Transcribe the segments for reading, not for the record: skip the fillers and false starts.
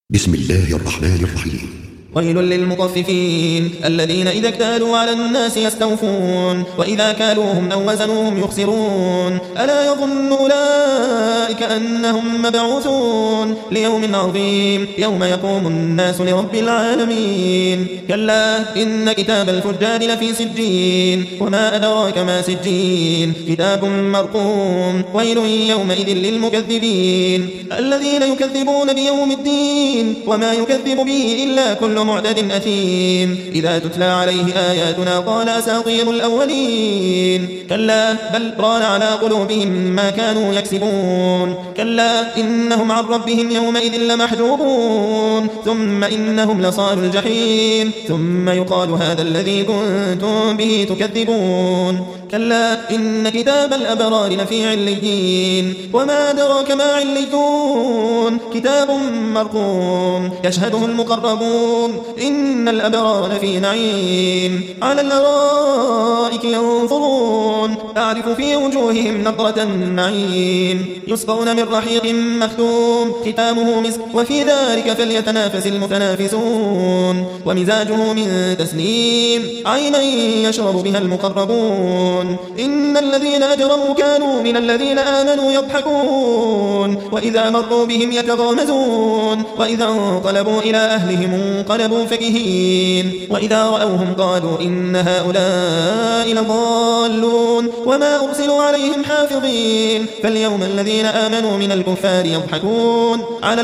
بسم الله الرحمن الرحيم. ويل للمطففين الذين إذا اكتالوا على الناس يستوفون وإذا كالوهم أو وزنوهم يخسرون ألا يظن أولئك أنهم مبعوثون ليوم عظيم يوم يقوم الناس لرب العالمين. كلا إن كتاب الفجار لفي سجين وما أدراك ما سجين كتاب مرقوم. ويل يومئذ للمكذبين الذين يكذبون بيوم الدين وما يكذب به إلا كل معتد أثيم إذا تتلى عليه آياتنا قال أساطير الأولين. كلا بل ران على قلوبهم ما كانوا يكسبون. كلا إنهم عن ربهم يومئذ لمحجوبون ثم إنهم لصالوا الجحيم ثم يقال هذا الذي كنتم به تكذبون. كلا إن كتاب الأبرار لفي عليين وما أدراك ما عليون كتاب مرقوم يشهده المقربون إن الأبرار لفي نعيم على الأرائك ينظرون تعرف في وجوههم نضرة النعيم يسقون من رحيق مختوم ختامه مسك وفي ذلك فليتنافس المتنافسون ومزاجه من تسنيم عينا يشرب بها المقربون. إن الذين أجرموا كانوا من الذين آمنوا يضحكون وإذا مروا بهم يتغامزون وإذا انقلبوا إلى أهلهم انقلبوا فكهين وإذا رأوهم قالوا إن هؤلاء لضالون وما أرسلوا عليهم حافظين. فاليوم الذين آمنوا من الكفار يضحكون على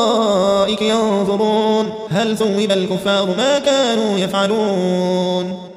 الأرائك ينظرون هل ثوب الكفار ما كانوا يفعلون.